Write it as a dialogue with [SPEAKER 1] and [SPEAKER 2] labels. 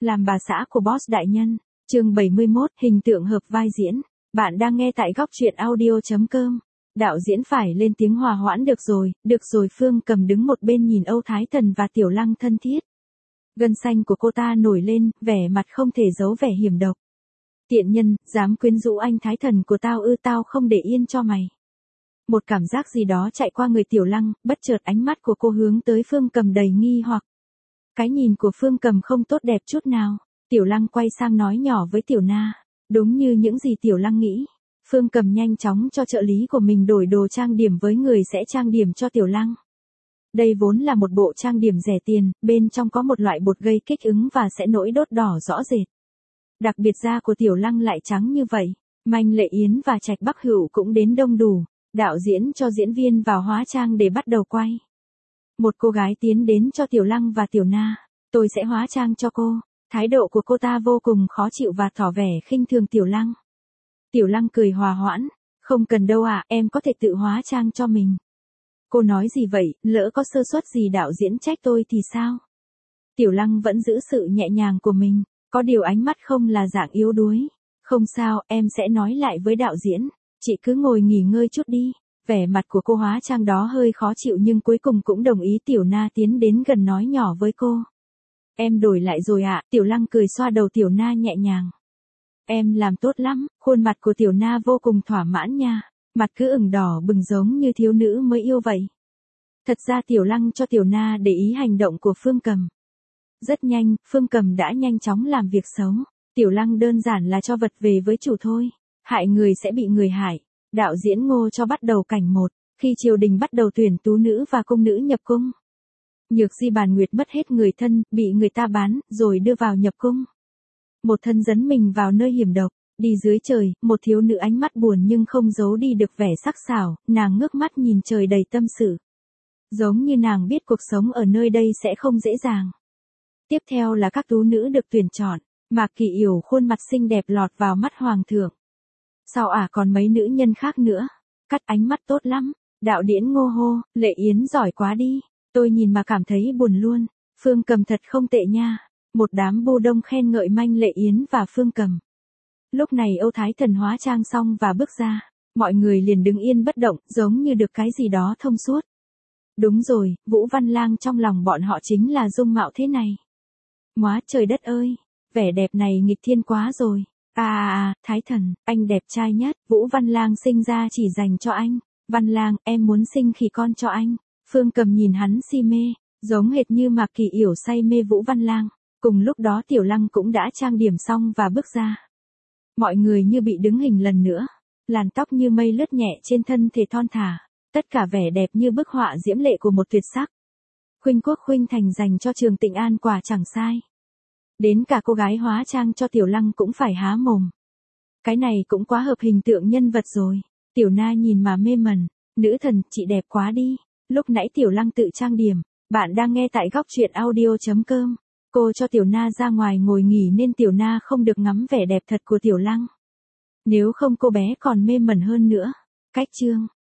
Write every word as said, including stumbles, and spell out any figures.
[SPEAKER 1] Làm bà xã của boss đại nhân. Chương bảy mươi mốt, hình tượng hợp vai diễn. Bạn đang nghe tại góc truyện audio chấm com. Đạo diễn phải lên tiếng hòa hoãn được rồi, được rồi. Phương Cầm đứng một bên nhìn Âu Thái Thần và Tiểu Lăng thân thiết. Gân xanh của cô ta nổi lên, vẻ mặt không thể giấu vẻ hiểm độc. Tiện nhân, dám quyến rũ anh Thái Thần của tao ư? Tao không để yên cho mày. Một cảm giác gì đó chạy qua người Tiểu Lăng, bất chợt ánh mắt của cô hướng tới Phương Cầm đầy nghi hoặc. Cái nhìn của Phương Cầm không tốt đẹp chút nào. Tiểu Lăng quay sang nói nhỏ với Tiểu Na. Đúng như những gì Tiểu Lăng nghĩ. Phương Cầm nhanh chóng cho trợ lý của mình đổi đồ trang điểm với người sẽ trang điểm cho Tiểu Lăng. Đây vốn là một bộ trang điểm rẻ tiền, bên trong có một loại bột gây kích ứng và sẽ nổi đốt đỏ rõ rệt. Đặc biệt da của Tiểu Lăng lại trắng như vậy. Manh Lệ Yến và Trạch Bắc Hữu cũng đến đông đủ. Đạo diễn cho diễn viên vào hóa trang để bắt đầu quay. Một cô gái tiến đến cho Tiểu Lăng và Tiểu Na. Tôi sẽ hóa trang cho cô. Thái độ của cô ta vô cùng khó chịu và tỏ vẻ khinh thường Tiểu Lăng. Tiểu Lăng cười hòa hoãn. Không cần đâu ạ, à, em có thể tự hóa trang cho mình. Cô nói gì vậy, lỡ có sơ suất gì đạo diễn trách tôi thì sao? Tiểu Lăng vẫn giữ sự nhẹ nhàng của mình. Có điều ánh mắt không là dạng yếu đuối. Không sao, em sẽ nói lại với đạo diễn. Chị cứ ngồi nghỉ ngơi chút đi. Vẻ mặt của cô hóa trang đó hơi khó chịu nhưng cuối cùng cũng đồng ý. Tiểu Na tiến đến gần nói nhỏ với cô. Em đổi lại rồi ạ. À? Tiểu Lăng cười xoa đầu Tiểu Na nhẹ nhàng. Em làm tốt lắm. Khuôn mặt của Tiểu Na vô cùng thỏa mãn nha. Mặt cứ ửng đỏ bừng giống như thiếu nữ mới yêu vậy. Thật ra Tiểu Lăng cho Tiểu Na để ý hành động của Phương Cầm. Rất nhanh, Phương Cầm đã nhanh chóng làm việc xấu. Tiểu Lăng đơn giản là cho vật về với chủ thôi. Hại người sẽ bị người hại. Đạo diễn Ngô cho bắt đầu cảnh một. Khi triều đình bắt đầu tuyển tú nữ và cung nữ nhập cung. Nhược Di Bàn Nguyệt mất hết người thân, bị người ta bán, rồi đưa vào nhập cung. Một thân dấn mình vào nơi hiểm độc. Đi dưới trời, một thiếu nữ ánh mắt buồn nhưng không giấu đi được vẻ sắc sảo, nàng ngước mắt nhìn trời đầy tâm sự. Giống như nàng biết cuộc sống ở nơi đây sẽ không dễ dàng. Tiếp theo là các tú nữ được tuyển chọn. Mạc Kỳ Yểu khuôn mặt xinh đẹp lọt vào mắt hoàng thượng. Sau ả à còn mấy nữ nhân khác nữa. Cắt ánh mắt tốt lắm. Đạo diễn Ngô hô, Lệ Yến giỏi quá đi. Tôi nhìn mà cảm thấy buồn luôn. Phương Cầm thật không tệ nha. Một đám bu đông khen ngợi Manh Lệ Yến và Phương Cầm. Lúc này Âu Thái Thần hóa trang xong và bước ra. Mọi người liền đứng yên bất động, giống như được cái gì đó thông suốt. Đúng rồi, Vũ Văn Lang trong lòng bọn họ chính là dung mạo thế này. Móa trời đất ơi, vẻ đẹp này nghịch thiên quá rồi. À à à, Thái Thần, anh đẹp trai nhất. Vũ Văn Lang sinh ra chỉ dành cho anh. Văn Lang, em muốn sinh khỉ con cho anh. Phương Cầm nhìn hắn si mê, giống hệt như Mạc Kỳ Yểu say mê Vũ Văn Lang. Cùng lúc đó Tiểu Lăng cũng đã trang điểm xong và bước ra. Mọi người như bị đứng hình lần nữa. Làn tóc như mây lướt nhẹ trên thân thể thon thả. Tất cả vẻ đẹp như bức họa diễm lệ của một tuyệt sắc. Khuynh Quốc khuynh thành dành cho Trường Tịnh An quả chẳng sai. Đến cả cô gái hóa trang cho Tiểu Lăng cũng phải há mồm. Cái này cũng quá hợp hình tượng nhân vật rồi. Tiểu Na nhìn mà mê mẩn. Nữ thần, chị đẹp quá đi. Lúc nãy Tiểu Lăng tự trang điểm. Bạn đang nghe tại góc truyện audio chấm com. Cô cho Tiểu Na ra ngoài ngồi nghỉ nên Tiểu Na không được ngắm vẻ đẹp thật của Tiểu Lăng. Nếu không cô bé còn mê mẩn hơn nữa. Cách chương.